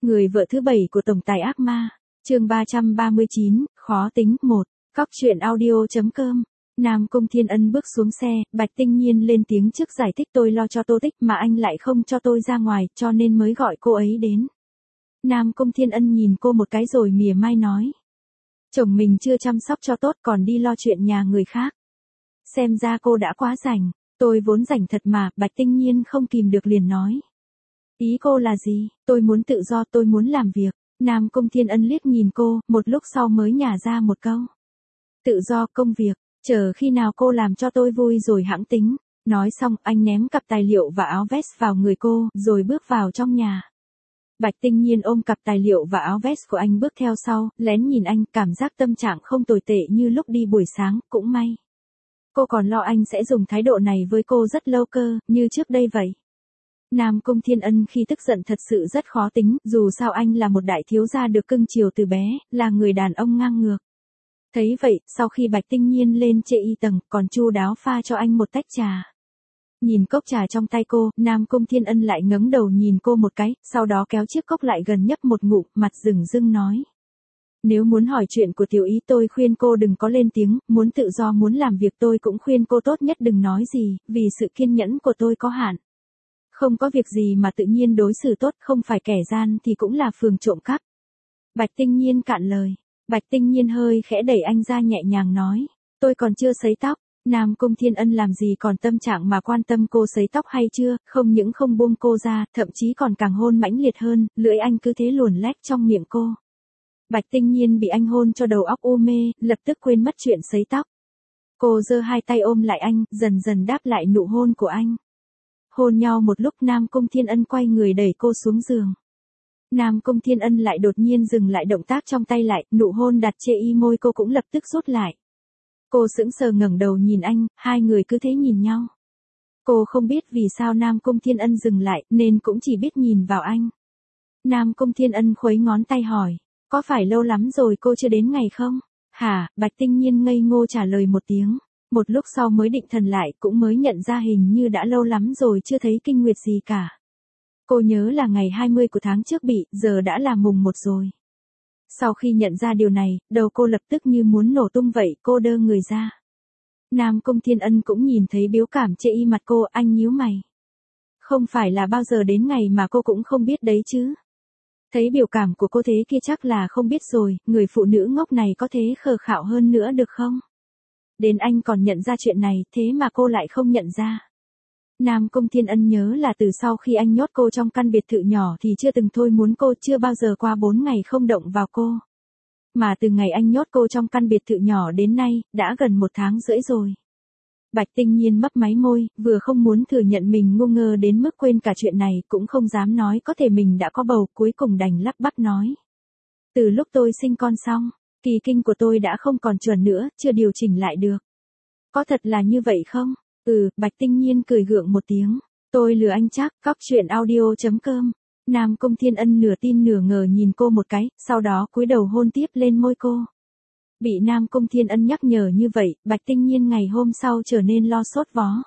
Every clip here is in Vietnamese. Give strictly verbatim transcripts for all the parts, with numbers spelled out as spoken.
Người vợ thứ bảy của tổng tài ác ma, chương ba trăm ba mươi chín, khó tính, một, Cóc truyện audio.com. Nam Cung Thiên Ân bước xuống xe, Bạch Tinh Nhiên lên tiếng trước giải thích tôi lo cho Tô Tích mà anh lại không cho tôi ra ngoài, cho nên mới gọi cô ấy đến. Nam Cung Thiên Ân nhìn cô một cái rồi mỉa mai nói. Chồng mình chưa chăm sóc cho tốt còn đi lo chuyện nhà người khác. Xem ra cô đã quá rảnh, tôi vốn rảnh thật mà, Bạch Tinh Nhiên không kìm được liền nói. Ý cô là gì? Tôi muốn tự do, tôi muốn làm việc. Nam Cung Thiên Ân liếc nhìn cô, một lúc sau mới nhả ra một câu. Tự do công việc, chờ khi nào cô làm cho tôi vui rồi hẵng tính. Nói xong, anh ném cặp tài liệu và áo vest vào người cô, rồi bước vào trong nhà. Bạch Tinh Nhiên ôm cặp tài liệu và áo vest của anh bước theo sau, lén nhìn anh, cảm giác tâm trạng không tồi tệ như lúc đi buổi sáng, cũng may. Cô còn lo anh sẽ dùng thái độ này với cô rất lâu cơ, như trước đây vậy. Nam Cung Thiên Ân khi tức giận thật sự rất khó tính, dù sao anh là một đại thiếu gia được cưng chiều từ bé, là người đàn ông ngang ngược. Thấy vậy, sau khi Bạch Tinh Nhiên lên chê y tầng, còn chu đáo pha cho anh một tách trà. Nhìn cốc trà trong tay cô, Nam Cung Thiên Ân lại ngẩng đầu nhìn cô một cái, sau đó kéo chiếc cốc lại gần nhấp một ngụm, mặt rừng rưng nói. Nếu muốn hỏi chuyện của tiểu ý tôi khuyên cô đừng có lên tiếng, muốn tự do muốn làm việc tôi cũng khuyên cô tốt nhất đừng nói gì, vì sự kiên nhẫn của tôi có hạn. Không có việc gì mà tự nhiên đối xử tốt, không phải kẻ gian thì cũng là phường trộm cắp. Bạch Tinh Nhiên cạn lời. Bạch Tinh Nhiên hơi khẽ đẩy anh ra nhẹ nhàng nói. Tôi còn chưa sấy tóc. Nam Cung Thiên Ân làm gì còn tâm trạng mà quan tâm cô sấy tóc hay chưa, không những không buông cô ra, thậm chí còn càng hôn mãnh liệt hơn, lưỡi anh cứ thế luồn lách trong miệng cô. Bạch Tinh Nhiên bị anh hôn cho đầu óc u mê, lập tức quên mất chuyện sấy tóc. Cô giơ hai tay ôm lại anh, dần dần đáp lại nụ hôn của anh. Hôn nhau một lúc Nam Cung Thiên Ân quay người đẩy cô xuống giường. Nam Cung Thiên Ân lại đột nhiên dừng lại động tác trong tay lại, nụ hôn đặt chê y môi cô cũng lập tức rút lại. Cô sững sờ ngẩng đầu nhìn anh, hai người cứ thế nhìn nhau. Cô không biết vì sao Nam Cung Thiên Ân dừng lại, nên cũng chỉ biết nhìn vào anh. Nam Cung Thiên Ân khuấy ngón tay hỏi, có phải lâu lắm rồi cô chưa đến ngày không? Hả? Bạch Tinh Nhiên ngây ngô trả lời một tiếng. Một lúc sau mới định thần lại, cũng mới nhận ra hình như đã lâu lắm rồi chưa thấy kinh nguyệt gì cả. Cô nhớ là ngày hai mươi của tháng trước bị, giờ đã là mùng một rồi. Sau khi nhận ra điều này, đầu cô lập tức như muốn nổ tung vậy, cô đơ người ra. Nam Cung Thiên Ân cũng nhìn thấy biểu cảm chê y mặt cô, anh nhíu mày. Không phải là bao giờ đến ngày mà cô cũng không biết đấy chứ. Thấy biểu cảm của cô thế kia chắc là không biết rồi, người phụ nữ ngốc này có thế khờ khạo hơn nữa được không? Đến anh còn nhận ra chuyện này, thế mà cô lại không nhận ra. Nam Cung Thiên Ân nhớ là từ sau khi anh nhốt cô trong căn biệt thự nhỏ thì chưa từng thôi muốn cô, chưa bao giờ qua bốn ngày không động vào cô. Mà từ ngày anh nhốt cô trong căn biệt thự nhỏ đến nay, đã gần một tháng rưỡi rồi. Bạch Tinh Nhiên mấp máy môi, vừa không muốn thừa nhận mình ngu ngơ đến mức quên cả chuyện này, cũng không dám nói có thể mình đã có bầu, cuối cùng đành lắp bắp nói. Từ lúc tôi sinh con xong, kỳ kinh của tôi đã không còn chuẩn nữa, chưa điều chỉnh lại được. Có thật là như vậy không? Ừ, Bạch Tinh Nhiên cười gượng một tiếng. Tôi lừa anh chắc, cóc truyện audio.com. Nam Cung Thiên Ân nửa tin nửa ngờ nhìn cô một cái, sau đó cúi đầu hôn tiếp lên môi cô. Bị Nam Cung Thiên Ân nhắc nhở như vậy, Bạch Tinh Nhiên ngày hôm sau trở nên lo sốt vó.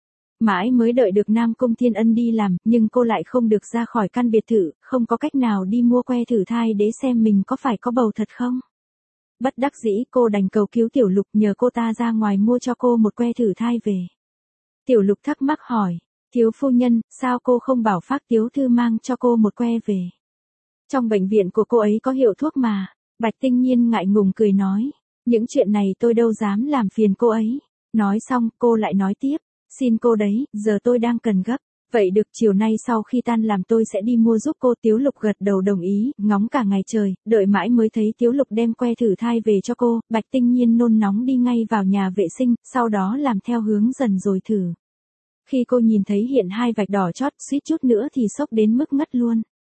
Mãi mới đợi được Nam Cung Thiên Ân đi làm, nhưng cô lại không được ra khỏi căn biệt thự, không có cách nào đi mua que thử thai để xem mình có phải có bầu thật không. Bất đắc dĩ cô đành cầu cứu Tiểu Lục nhờ cô ta ra ngoài mua cho cô một que thử thai về. Tiểu Lục thắc mắc hỏi, thiếu phu nhân, sao cô không bảo Phác tiểu thư mang cho cô một que về? Trong bệnh viện của cô ấy có hiệu thuốc mà. Bạch Tinh Nhiên ngại ngùng cười nói, những chuyện này tôi đâu dám làm phiền cô ấy. Nói xong cô lại nói tiếp, xin cô đấy, giờ tôi đang cần gấp. Vậy được, chiều nay sau khi tan làm tôi sẽ đi mua giúp cô. Tiếu Lục gật đầu đồng ý, ngóng cả ngày trời, đợi mãi mới thấy Tiếu Lục đem que thử thai về cho cô. Bạch Tinh Nhiên nôn nóng đi ngay vào nhà vệ sinh, sau đó làm theo hướng dần rồi thử. Khi cô nhìn thấy hiện hai vạch đỏ chót, suýt chút nữa thì sốc đến mức ngất luôn.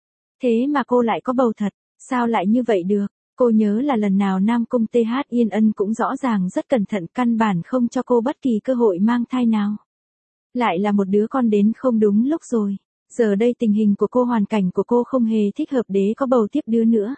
Thế mà cô lại có bầu thật, sao lại như vậy được? Cô nhớ là lần nào Nam Cung tê hát Yên Ân cũng rõ ràng rất cẩn thận, căn bản không cho cô bất kỳ cơ hội mang thai nào. Lại là một đứa con đến không đúng lúc rồi. Giờ đây tình hình của cô, hoàn cảnh của cô không hề thích hợp để có bầu tiếp đứa nữa.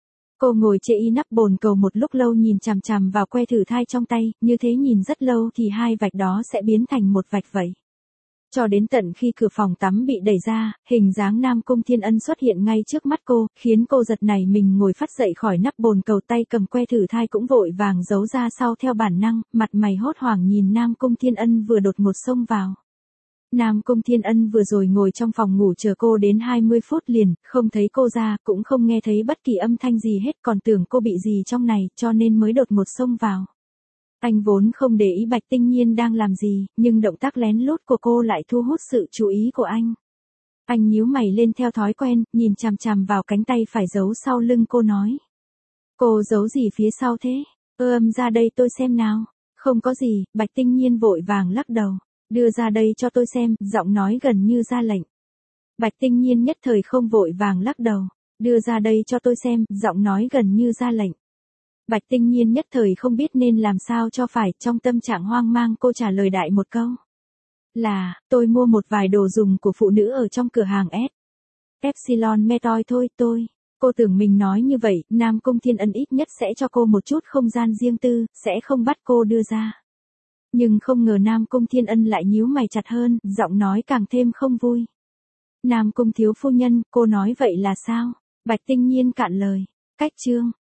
Cô ngồi chê y nắp bồn cầu một lúc lâu nhìn chằm chằm vào que thử thai trong tay, như thế nhìn rất lâu thì hai vạch đó sẽ biến thành một vạch vậy. Cho đến tận khi cửa phòng tắm bị đẩy ra, hình dáng Nam Cung Thiên Ân xuất hiện ngay trước mắt cô, khiến cô giật nảy mình ngồi phắt dậy khỏi nắp bồn cầu, tay cầm que thử thai cũng vội vàng giấu ra sau theo bản năng, mặt mày hốt hoảng nhìn Nam Cung Thiên Ân vừa đột ngột xông vào. Nam Cung Thiên Ân vừa rồi ngồi trong phòng ngủ chờ cô đến hai mươi phút liền, không thấy cô ra, cũng không nghe thấy bất kỳ âm thanh gì hết, còn tưởng cô bị gì trong này, cho nên mới đột ngột xông vào. Anh vốn không để ý Bạch Tinh Nhiên đang làm gì, nhưng động tác lén lút của cô lại thu hút sự chú ý của anh. Anh nhíu mày lên theo thói quen, nhìn chằm chằm vào cánh tay phải giấu sau lưng cô nói. Cô giấu gì phía sau thế? Ưm ra đây tôi xem nào. Không có gì, Bạch Tinh Nhiên vội vàng lắc đầu. Đưa ra đây cho tôi xem, giọng nói gần như ra lệnh. Bạch Tinh Nhiên nhất thời không vội vàng lắc đầu. Đưa ra đây cho tôi xem, giọng nói gần như ra lệnh. Bạch Tinh Nhiên nhất thời không biết nên làm sao cho phải, trong tâm trạng hoang mang cô trả lời đại một câu. Là, tôi mua một vài đồ dùng của phụ nữ ở trong cửa hàng S. Epsilon Metoy thôi, tôi. Cô tưởng mình nói như vậy, Nam Cung Thiên Ân ít nhất sẽ cho cô một chút không gian riêng tư, sẽ không bắt cô đưa ra. Nhưng không ngờ Nam Cung Thiên Ân lại nhíu mày chặt hơn, giọng nói càng thêm không vui. Nam Cung thiếu phu nhân, cô nói vậy là sao? Bạch Tinh Nhiên cạn lời. Cách chương.